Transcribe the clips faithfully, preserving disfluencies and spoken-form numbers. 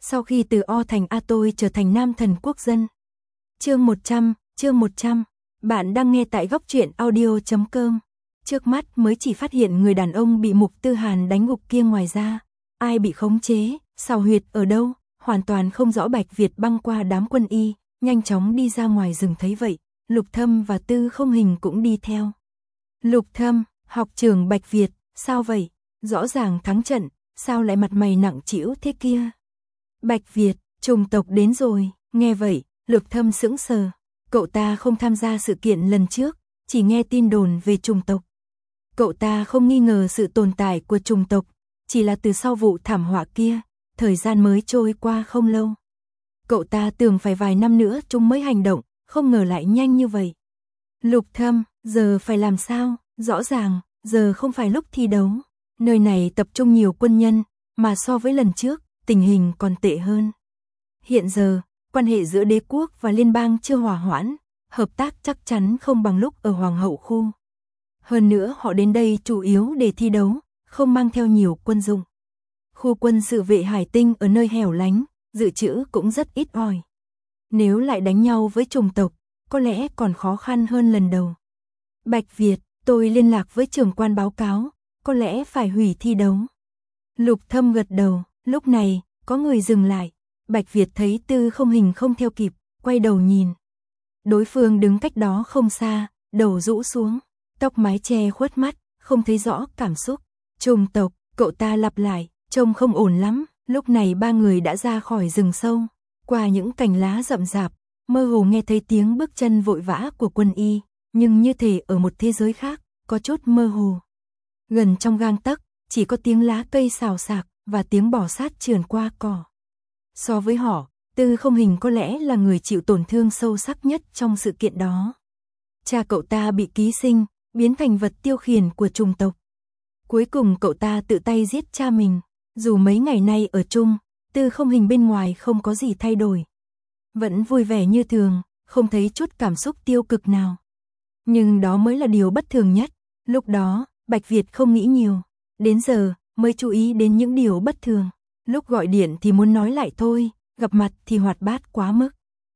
Sau khi từ O thành A tôi trở thành nam thần quốc dân. Chương một trăm, chương một trăm. Bạn đang nghe tại góc truyện audio chấm com. Trước mắt mới chỉ phát hiện người đàn ông bị Mục Tư Hàn đánh gục kia, ngoài ra ai bị khống chế, xào huyệt ở đâu, hoàn toàn không rõ. Bạch Việt băng qua đám quân y, nhanh chóng đi ra ngoài rừng. Thấy vậy, Lục Thâm và Tư Không Hình cũng đi theo. Lục Thâm, học trưởng Bạch Việt, sao vậy? Rõ ràng thắng trận, sao lại mặt mày nặng trĩu thế kia? Bạch Việt, trùng tộc đến rồi. Nghe vậy, Lục Thâm sững sờ. Cậu ta không tham gia sự kiện lần trước, chỉ nghe tin đồn về trùng tộc. Cậu ta không nghi ngờ sự tồn tại của trùng tộc, chỉ là từ sau vụ thảm họa kia, thời gian mới trôi qua không lâu. Cậu ta tưởng phải vài năm nữa chúng mới hành động, không ngờ lại nhanh như vậy. Lục Thâm, giờ phải làm sao? Rõ ràng, giờ không phải lúc thi đấu. Nơi này tập trung nhiều quân nhân, mà so với lần trước, tình hình còn tệ hơn. Hiện giờ, quan hệ giữa đế quốc và liên bang chưa hòa hoãn, hợp tác chắc chắn không bằng lúc ở Hoàng hậu khu. Hơn nữa họ đến đây chủ yếu để thi đấu, không mang theo nhiều quân dụng. Khu quân sự vệ hải tinh ở nơi hẻo lánh, dự trữ cũng rất ít ỏi. Nếu lại đánh nhau với trùng tộc, có lẽ còn khó khăn hơn lần đầu. Bạch Việt, tôi liên lạc với trưởng quan báo cáo, có lẽ phải hủy thi đấu. Lục Thâm gật đầu, lúc này, có người dừng lại. Bạch Việt thấy Tư Không Hình không theo kịp, quay đầu nhìn. Đối phương đứng cách đó không xa, đầu rũ xuống, tóc mái che khuất mắt, không thấy rõ cảm xúc. Trùng tộc, cậu ta lặp lại, trông không ổn lắm. Lúc này ba người đã ra khỏi rừng sâu, qua những cành lá rậm rạp, mơ hồ nghe thấy tiếng bước chân vội vã của quân y, nhưng như thể ở một thế giới khác, có chút mơ hồ. Gần trong gang tấc, chỉ có tiếng lá cây xào xạc và tiếng bò sát trườn qua cỏ. So với họ, Tư Không Hình có lẽ là người chịu tổn thương sâu sắc nhất trong sự kiện đó. Cha cậu ta bị ký sinh, biến thành vật tiêu khiển của trùng tộc. Cuối cùng cậu ta tự tay giết cha mình. Dù mấy ngày nay ở chung, Tư Không Hình bên ngoài không có gì thay đổi. Vẫn vui vẻ như thường, không thấy chút cảm xúc tiêu cực nào. Nhưng đó mới là điều bất thường nhất. Lúc đó, Bạch Việt không nghĩ nhiều. Đến giờ, mới chú ý đến những điều bất thường. Lúc gọi điện thì muốn nói lại thôi, gặp mặt thì hoạt bát quá mức.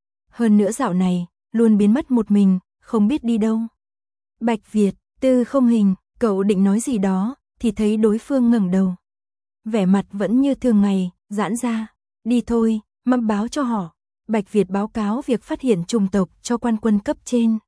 Hơn nữa dạo này, luôn biến mất một mình, không biết đi đâu. Bạch Việt, Tư Không Hình, cậu định nói gì đó, thì thấy đối phương ngẩng đầu. Vẻ mặt vẫn như thường ngày, giãn ra. Đi thôi, mâm báo cho họ. Bạch Việt báo cáo việc phát hiện trùng tộc cho quan quân cấp trên.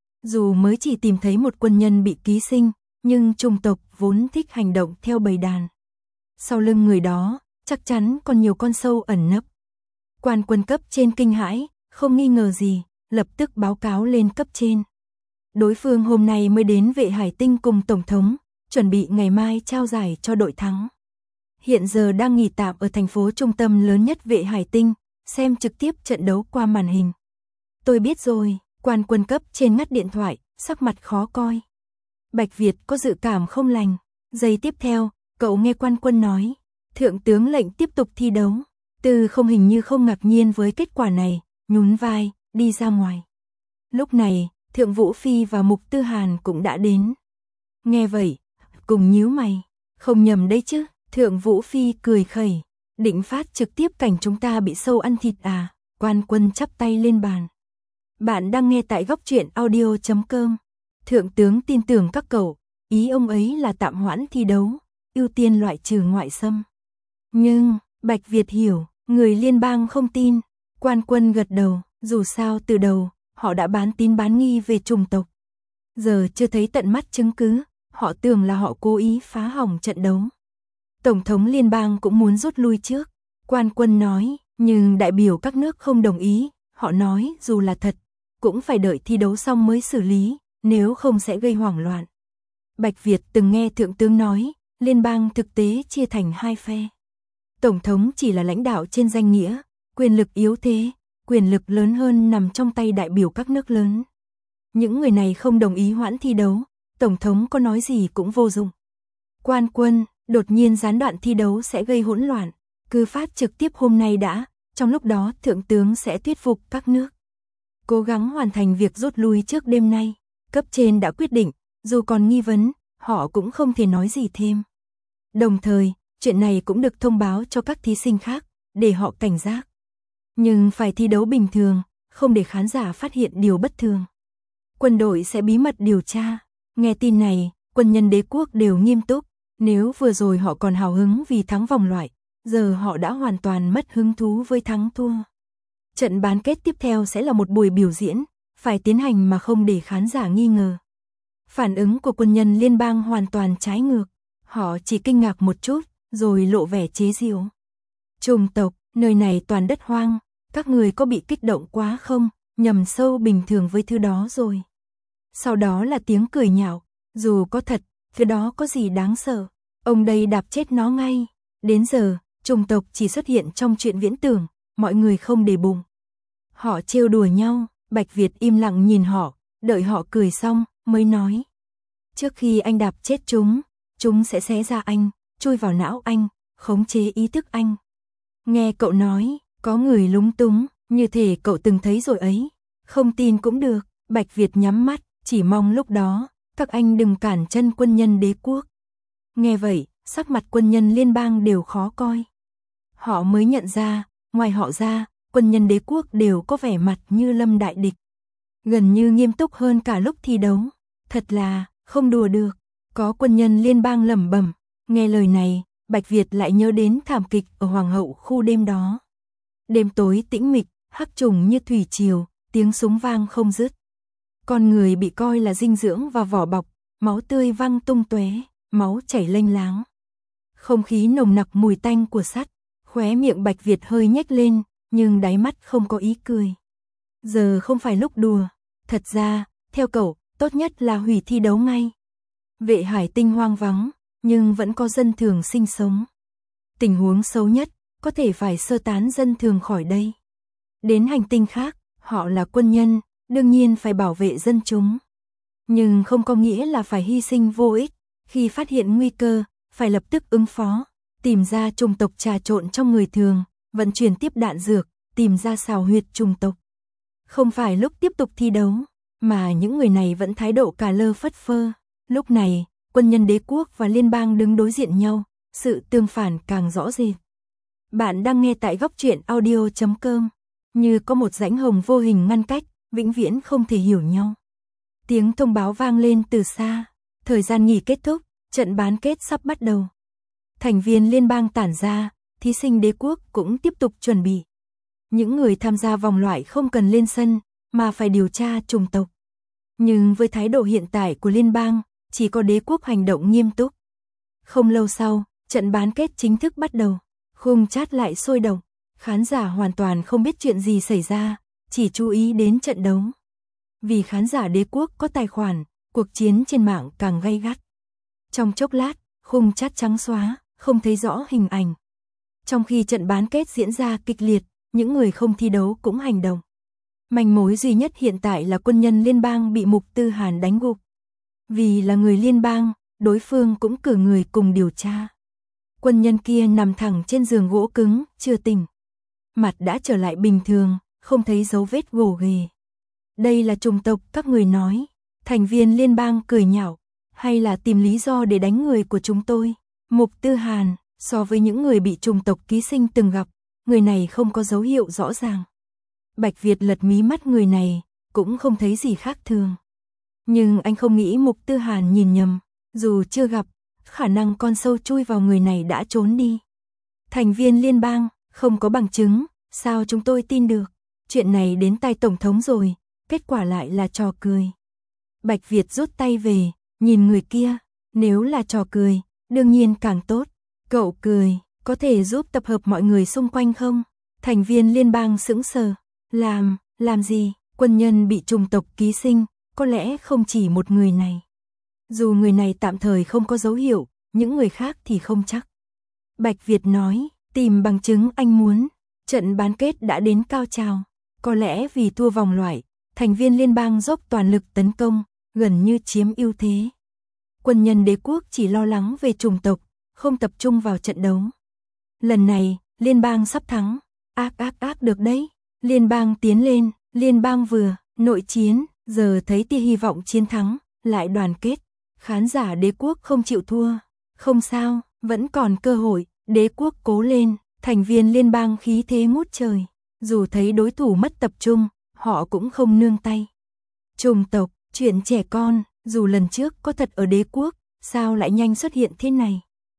Dù mới chỉ tìm thấy một quân nhân bị ký sinh, nhưng trùng tộc vốn thích hành động theo bầy đàn. Sau lưng người đó, chắc chắn còn nhiều con sâu ẩn nấp. Quan quân cấp trên kinh hãi, không nghi ngờ gì, lập tức báo cáo lên cấp trên. Đối phương hôm nay mới đến vệ hải tinh cùng Tổng thống, chuẩn bị ngày mai trao giải cho đội thắng. Hiện giờ đang nghỉ tạm ở thành phố trung tâm lớn nhất vệ hải tinh, xem trực tiếp trận đấu qua màn hình. Tôi biết rồi, quan quân cấp trên ngắt điện thoại, sắc mặt khó coi. Bạch Việt có dự cảm không lành. Giây tiếp theo, cậu nghe quan quân nói, thượng tướng lệnh tiếp tục thi đấu. Tư Không Hình như không ngạc nhiên với kết quả này, nhún vai, đi ra ngoài. Lúc này, Thượng Vũ Phi và Mục Tư Hàn cũng đã đến. Nghe vậy, cùng nhíu mày, không nhầm đấy chứ. Thượng Vũ Phi cười khẩy, định phát trực tiếp cảnh chúng ta bị sâu ăn thịt à? Quan quân chắp tay lên bàn. Bạn đang nghe tại góc truyện audio chấm com. Thượng tướng tin tưởng các cậu, ý ông ấy là tạm hoãn thi đấu, ưu tiên loại trừ ngoại xâm. Nhưng, Bạch Việt hiểu, người liên bang không tin. Quan quân gật đầu, dù sao từ đầu, họ đã bán tín bán nghi về trùng tộc. Giờ chưa thấy tận mắt chứng cứ, họ tưởng là họ cố ý phá hỏng trận đấu. Tổng thống liên bang cũng muốn rút lui trước. Quan quân nói, nhưng đại biểu các nước không đồng ý. Họ nói dù là thật, cũng phải đợi thi đấu xong mới xử lý, nếu không sẽ gây hoảng loạn. Bạch Việt từng nghe thượng tướng nói, liên bang thực tế chia thành hai phe. Tổng thống chỉ là lãnh đạo trên danh nghĩa, quyền lực yếu thế, quyền lực lớn hơn nằm trong tay đại biểu các nước lớn. Những người này không đồng ý hoãn thi đấu, tổng thống có nói gì cũng vô dụng. Quan quân, đột nhiên gián đoạn thi đấu sẽ gây hỗn loạn, cứ phát trực tiếp hôm nay đã, trong lúc đó thượng tướng sẽ thuyết phục các nước. Cố gắng hoàn thành việc rút lui trước đêm nay, cấp trên đã quyết định, dù còn nghi vấn, họ cũng không thể nói gì thêm. Đồng thời, chuyện này cũng được thông báo cho các thí sinh khác, để họ cảnh giác. Nhưng phải thi đấu bình thường, không để khán giả phát hiện điều bất thường. Quân đội sẽ bí mật điều tra. Nghe tin này, quân nhân đế quốc đều nghiêm túc. Nếu vừa rồi họ còn hào hứng vì thắng vòng loại, giờ họ đã hoàn toàn mất hứng thú với thắng thua. Trận bán kết tiếp theo sẽ là một buổi biểu diễn, phải tiến hành mà không để khán giả nghi ngờ. Phản ứng của quân nhân liên bang hoàn toàn trái ngược. Họ chỉ kinh ngạc một chút, rồi lộ vẻ chế giễu. Chủng tộc, nơi này toàn đất hoang, các người có bị kích động quá không, nhầm sâu bình thường với thứ đó rồi. Sau đó là tiếng cười nhạo, dù có thật, thứ đó có gì đáng sợ, ông đây đạp chết nó ngay. Đến giờ, chủng tộc chỉ xuất hiện trong chuyện viễn tưởng, mọi người không để bụng. Họ trêu đùa nhau, Bạch Việt im lặng nhìn họ, đợi họ cười xong, mới nói. Trước khi anh đạp chết chúng, chúng sẽ xé ra anh, chui vào não anh, khống chế ý thức anh. Nghe cậu nói, có người lúng túng, như thể cậu từng thấy rồi ấy. Không tin cũng được, Bạch Việt nhắm mắt, chỉ mong lúc đó, các anh đừng cản chân quân nhân đế quốc. Nghe vậy, sắc mặt quân nhân liên bang đều khó coi. Họ mới nhận ra, ngoài họ ra, quân nhân đế quốc đều có vẻ mặt như lâm đại địch. Gần như nghiêm túc hơn cả lúc thi đấu. Thật là, không đùa được. Có quân nhân liên bang lẩm bẩm. Nghe lời này, Bạch Việt lại nhớ đến thảm kịch ở Hoàng hậu khu đêm đó. Đêm tối tĩnh mịch, hắc trùng như thủy triều, tiếng súng vang không dứt. Con người bị coi là dinh dưỡng và vỏ bọc, máu tươi văng tung tóe, máu chảy lênh láng. Không khí nồng nặc mùi tanh của sắt, khóe miệng Bạch Việt hơi nhếch lên, nhưng đáy mắt không có ý cười. Giờ không phải lúc đùa, thật ra, theo cậu, tốt nhất là hủy thi đấu ngay. Vệ hải tinh hoang vắng, nhưng vẫn có dân thường sinh sống. Tình huống xấu nhất, có thể phải sơ tán dân thường khỏi đây. Đến hành tinh khác, họ là quân nhân, đương nhiên phải bảo vệ dân chúng. Nhưng không có nghĩa là phải hy sinh vô ích, khi phát hiện nguy cơ, phải lập tức ứng phó, tìm ra chủng tộc trà trộn trong người thường, vận chuyển tiếp đạn dược, tìm ra xào huyệt chủng tộc. Không phải lúc tiếp tục thi đấu, mà những người này vẫn thái độ cà lơ phất phơ. Lúc này, quân nhân đế quốc và liên bang đứng đối diện nhau, sự tương phản càng rõ rệt. Bạn đang nghe tại góc truyện audio chấm com, như có một rãnh hồng vô hình ngăn cách, vĩnh viễn không thể hiểu nhau. Tiếng thông báo vang lên từ xa, thời gian nghỉ kết thúc, trận bán kết sắp bắt đầu. Thành viên liên bang tản ra, thí sinh đế quốc cũng tiếp tục chuẩn bị. Những người tham gia vòng loại không cần lên sân, mà phải điều tra chủng tộc. Nhưng với thái độ hiện tại của liên bang, chỉ có đế quốc hành động nghiêm túc. Không lâu sau, trận bán kết chính thức bắt đầu. Khung chat lại sôi động, khán giả hoàn toàn không biết chuyện gì xảy ra, chỉ chú ý đến trận đấu. Vì khán giả đế quốc có tài khoản, cuộc chiến trên mạng càng gay gắt. Trong chốc lát, khung chat trắng xóa, không thấy rõ hình ảnh. Trong khi trận bán kết diễn ra kịch liệt, những người không thi đấu cũng hành động. Manh mối duy nhất hiện tại là quân nhân liên bang bị Mục Tư Hàn đánh gục. Vì là người liên bang, đối phương cũng cử người cùng điều tra. Quân nhân kia nằm thẳng trên giường gỗ cứng, chưa tỉnh. Mặt đã trở lại bình thường, không thấy dấu vết gồ ghề. Đây là chủng tộc các người nói. Thành viên liên bang cười nhạo, hay là tìm lý do để đánh người của chúng tôi. Mục Tư Hàn, so với những người bị chủng tộc ký sinh từng gặp, người này không có dấu hiệu rõ ràng. Bạch Việt lật mí mắt người này, cũng không thấy gì khác thường. Nhưng anh không nghĩ Mục Tư Hàn nhìn nhầm, dù chưa gặp, khả năng con sâu chui vào người này đã trốn đi. Thành viên liên bang, không có bằng chứng, sao chúng tôi tin được? Chuyện này đến tai Tổng thống rồi, kết quả lại là trò cười. Bạch Việt rút tay về, nhìn người kia, nếu là trò cười, đương nhiên càng tốt. Cậu cười, có thể giúp tập hợp mọi người xung quanh không? Thành viên liên bang sững sờ, làm, làm gì? Quân nhân bị chủng tộc ký sinh, có lẽ không chỉ một người này. Dù người này tạm thời không có dấu hiệu, những người khác thì không chắc. Bạch Việt nói, tìm bằng chứng anh muốn. Trận bán kết đã đến cao trào. Có lẽ vì thua vòng loại, thành viên liên bang dốc toàn lực tấn công, gần như chiếm ưu thế. Quân nhân đế quốc chỉ lo lắng về chủng tộc, không tập trung vào trận đấu. Lần này, liên bang sắp thắng. Ác ác ác được đấy. Liên bang tiến lên, liên bang vừa, nội chiến, giờ thấy tia hy vọng chiến thắng, lại đoàn kết. Khán giả đế quốc không chịu thua. Không sao, vẫn còn cơ hội, đế quốc cố lên, Thành viên liên bang khí thế ngút trời, dù thấy đối thủ mất tập trung, họ cũng không nương tay. Chủng tộc, chuyện trẻ con, dù lần trước có thật ở đế quốc, sao lại nhanh xuất hiện thế này?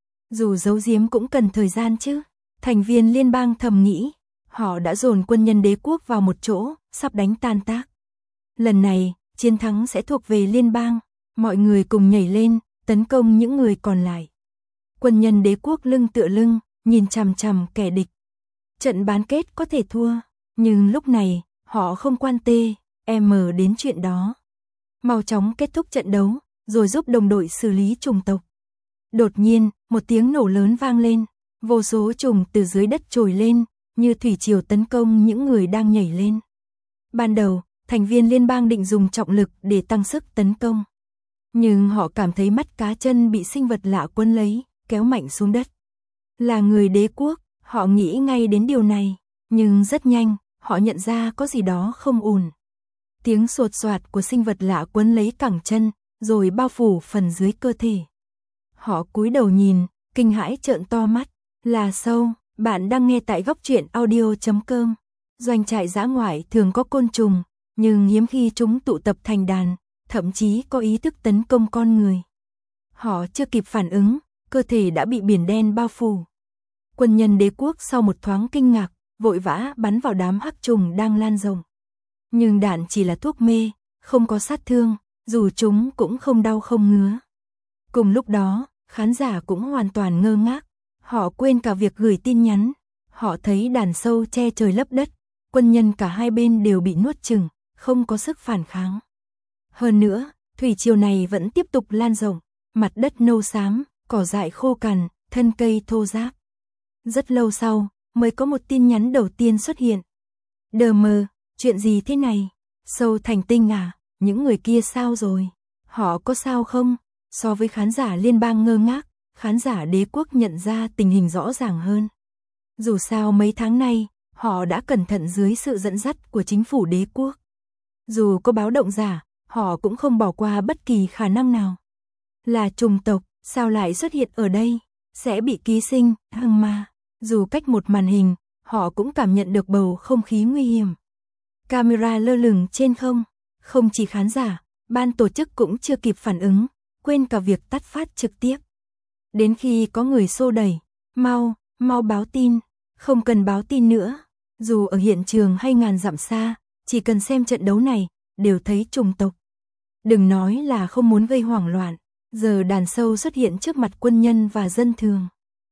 Dù giấu giếm cũng cần thời gian chứ. Thành viên liên bang thầm nghĩ, họ đã dồn quân nhân đế quốc vào một chỗ, sắp đánh tan tác. Lần này, chiến thắng sẽ thuộc về liên bang, mọi người cùng nhảy lên, tấn công những người còn lại. Quân nhân đế quốc lưng tựa lưng, nhìn chằm chằm kẻ địch. Trận bán kết có thể thua, nhưng lúc này, họ không quan tê, em đến chuyện đó. Mau chóng kết thúc trận đấu, rồi giúp đồng đội xử lý chủng tộc. Đột nhiên, một tiếng nổ lớn vang lên, vô số trùng từ dưới đất trồi lên, như thủy triều tấn công những người đang nhảy lên. Ban đầu, thành viên liên bang định dùng trọng lực để tăng sức tấn công. Nhưng họ cảm thấy mắt cá chân bị sinh vật lạ quấn lấy, kéo mạnh xuống đất. Là người đế quốc, họ nghĩ ngay đến điều này, nhưng rất nhanh, họ nhận ra có gì đó không ổn. Tiếng sột soạt của sinh vật lạ quấn lấy cẳng chân, rồi bao phủ phần dưới cơ thể. Họ cúi đầu nhìn, kinh hãi trợn to mắt. Là sâu, bạn đang nghe tại góc truyện audio chấm com. Doanh trại dã ngoại thường có côn trùng, nhưng hiếm khi chúng tụ tập thành đàn, thậm chí có ý thức tấn công con người. Họ chưa kịp phản ứng, cơ thể đã bị biển đen bao phủ. Quân nhân đế quốc sau một thoáng kinh ngạc, vội vã bắn vào đám hắc trùng đang lan rộng. Nhưng đạn chỉ là thuốc mê, không có sát thương, dù chúng cũng không đau không ngứa. Cùng lúc đó, khán giả cũng hoàn toàn ngơ ngác. Họ quên cả việc gửi tin nhắn. Họ thấy đàn sâu che trời lấp đất, quân nhân cả hai bên đều bị nuốt chửng, không có sức phản kháng. Hơn nữa, thủy triều này vẫn tiếp tục lan rộng, mặt đất nâu xám, cỏ dại khô cằn, thân cây thô ráp. Rất lâu sau, mới có một tin nhắn đầu tiên xuất hiện. Đờ mờ, chuyện gì thế này? Sâu thành tinh à, những người kia sao rồi? Họ có sao không? So với khán giả liên bang ngơ ngác, khán giả đế quốc nhận ra tình hình rõ ràng hơn. Dù sao mấy tháng nay, họ đã cẩn thận dưới sự dẫn dắt của chính phủ đế quốc. Dù có báo động giả, họ cũng không bỏ qua bất kỳ khả năng nào. Là chủng tộc, sao lại xuất hiện ở đây? Sẽ bị ký sinh, hăng ma. Dù cách một màn hình, họ cũng cảm nhận được bầu không khí nguy hiểm. Camera lơ lửng trên không, không chỉ khán giả, ban tổ chức cũng chưa kịp phản ứng, quên cả việc tắt phát trực tiếp. Đến khi có người xô đẩy, mau, mau báo tin, không cần báo tin nữa. Dù ở hiện trường hay ngàn dặm xa, chỉ cần xem trận đấu này, đều thấy chủng tộc. Đừng nói là không muốn gây hoảng loạn, giờ đàn sâu xuất hiện trước mặt quân nhân và dân thường.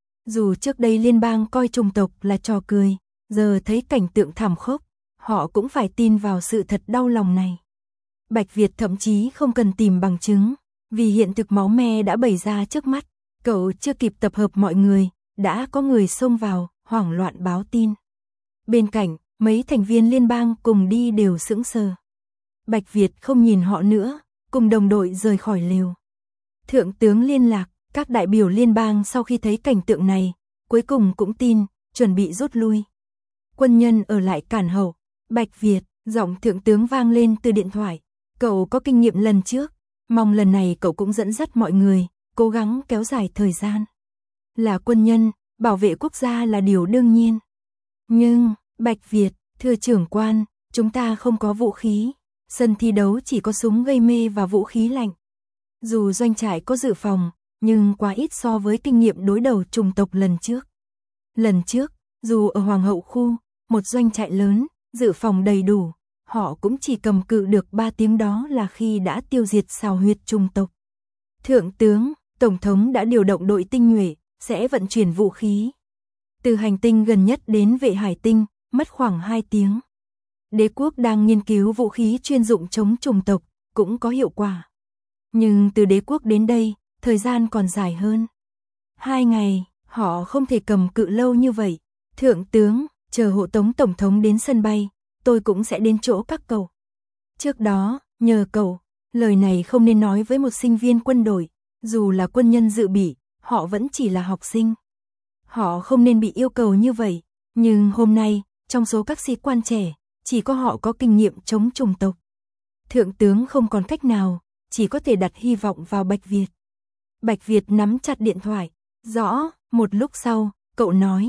Dù trước đây liên bang coi chủng tộc là trò cười, giờ thấy cảnh tượng thảm khốc, họ cũng phải tin vào sự thật đau lòng này. Bạch Việt thậm chí không cần tìm bằng chứng, vì hiện thực máu me đã bày ra trước mắt. Cậu chưa kịp tập hợp mọi người, đã có người xông vào, hoảng loạn báo tin. Bên cạnh, mấy thành viên liên bang cùng đi đều sững sờ. Bạch Việt không nhìn họ nữa, cùng đồng đội rời khỏi lều. Thượng tướng liên lạc, các đại biểu liên bang sau khi thấy cảnh tượng này, cuối cùng cũng tin, chuẩn bị rút lui. Quân nhân ở lại cản hậu. Bạch Việt, giọng thượng tướng vang lên từ điện thoại. Cậu có kinh nghiệm lần trước, mong lần này cậu cũng dẫn dắt mọi người, cố gắng kéo dài thời gian. Là quân nhân, bảo vệ quốc gia là điều đương nhiên. Nhưng, Bạch Việt, thưa trưởng quan, chúng ta không có vũ khí. Sân thi đấu chỉ có súng gây mê và vũ khí lạnh. Dù doanh trại có dự phòng, nhưng quá ít so với kinh nghiệm đối đầu chủng tộc lần trước. Lần trước, dù ở Hoàng hậu khu, một doanh trại lớn, dự phòng đầy đủ, họ cũng chỉ cầm cự được ba tiếng, đó là khi đã tiêu diệt xào huyệt chủng tộc. Thượng tướng, Tổng thống đã điều động đội tinh nhuệ, sẽ vận chuyển vũ khí. Từ hành tinh gần nhất đến vệ hải tinh, mất khoảng hai tiếng. Đế quốc đang nghiên cứu vũ khí chuyên dụng chống chủng tộc, cũng có hiệu quả. Nhưng từ đế quốc đến đây, thời gian còn dài hơn. Hai ngày, họ không thể cầm cự lâu như vậy. Thượng tướng, chờ hộ tống Tổng thống đến sân bay, tôi cũng sẽ đến chỗ các cậu. Trước đó, nhờ cậu, lời này không nên nói với một sinh viên quân đội. Dù là quân nhân dự bị, họ vẫn chỉ là học sinh. Họ không nên bị yêu cầu như vậy, nhưng hôm nay, trong số các sĩ quan trẻ, chỉ có họ có kinh nghiệm chống chủng tộc. Thượng tướng không còn cách nào, chỉ có thể đặt hy vọng vào Bạch Việt. Bạch Việt nắm chặt điện thoại, rõ, một lúc sau, cậu nói,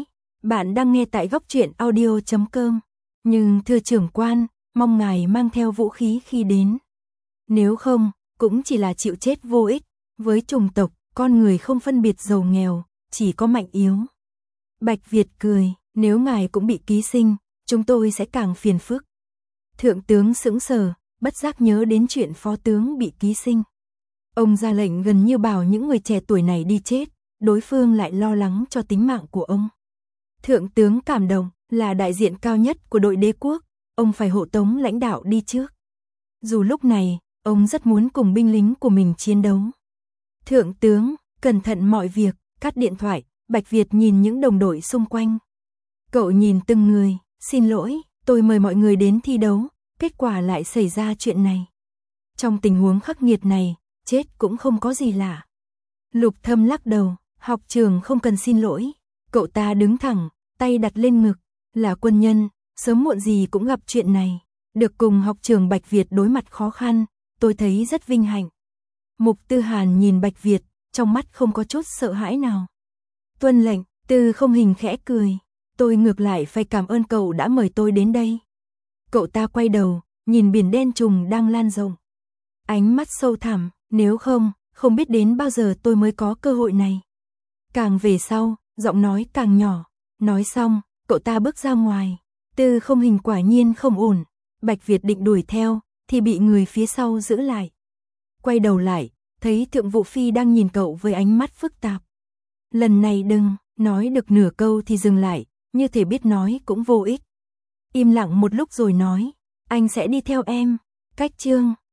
Bạn đang nghe tại góc truyện audio chấm com. Nhưng thưa trưởng quan, mong ngài mang theo vũ khí khi đến. Nếu không, cũng chỉ là chịu chết vô ích. Với chủng tộc, con người không phân biệt giàu nghèo, chỉ có mạnh yếu. Bạch Việt cười, nếu ngài cũng bị ký sinh, chúng tôi sẽ càng phiền phức. Thượng tướng sững sờ, bất giác nhớ đến chuyện phó tướng bị ký sinh. Ông ra lệnh gần như bảo những người trẻ tuổi này đi chết, đối phương lại lo lắng cho tính mạng của ông. Thượng tướng cảm động, là đại diện cao nhất của đội đế quốc, ông phải hộ tống lãnh đạo đi trước. Dù lúc này, ông rất muốn cùng binh lính của mình chiến đấu. Thượng tướng, cẩn thận mọi việc, cắt điện thoại, Bạch Việt nhìn những đồng đội xung quanh. Cậu nhìn từng người, xin lỗi, tôi mời mọi người đến thi đấu, kết quả lại xảy ra chuyện này. Trong tình huống khắc nghiệt này, chết cũng không có gì lạ. Lục Thâm lắc đầu, học trường không cần xin lỗi. Cậu ta đứng thẳng, tay đặt lên ngực, là quân nhân, sớm muộn gì cũng gặp chuyện này. Được cùng học trường Bạch Việt đối mặt khó khăn, tôi thấy rất vinh hạnh. Mục Tư Hàn nhìn Bạch Việt, trong mắt không có chút sợ hãi nào. Tuân lệnh, Tư Không Hình khẽ cười, tôi ngược lại phải cảm ơn cậu đã mời tôi đến đây. Cậu ta quay đầu, nhìn biển đen trùng đang lan rộng. Ánh mắt sâu thẳm, nếu không, không biết đến bao giờ tôi mới có cơ hội này. Càng về sau, giọng nói càng nhỏ, nói xong, cậu ta bước ra ngoài. Tư Không Hình quả nhiên không ổn, Bạch Việt định đuổi theo, thì bị người phía sau giữ lại. Quay đầu lại, thấy Thượng Vũ Phi đang nhìn cậu với ánh mắt phức tạp. Lần này đừng, nói được nửa câu thì dừng lại, như thể biết nói cũng vô ích. Im lặng một lúc rồi nói, anh sẽ đi theo em. Cách chương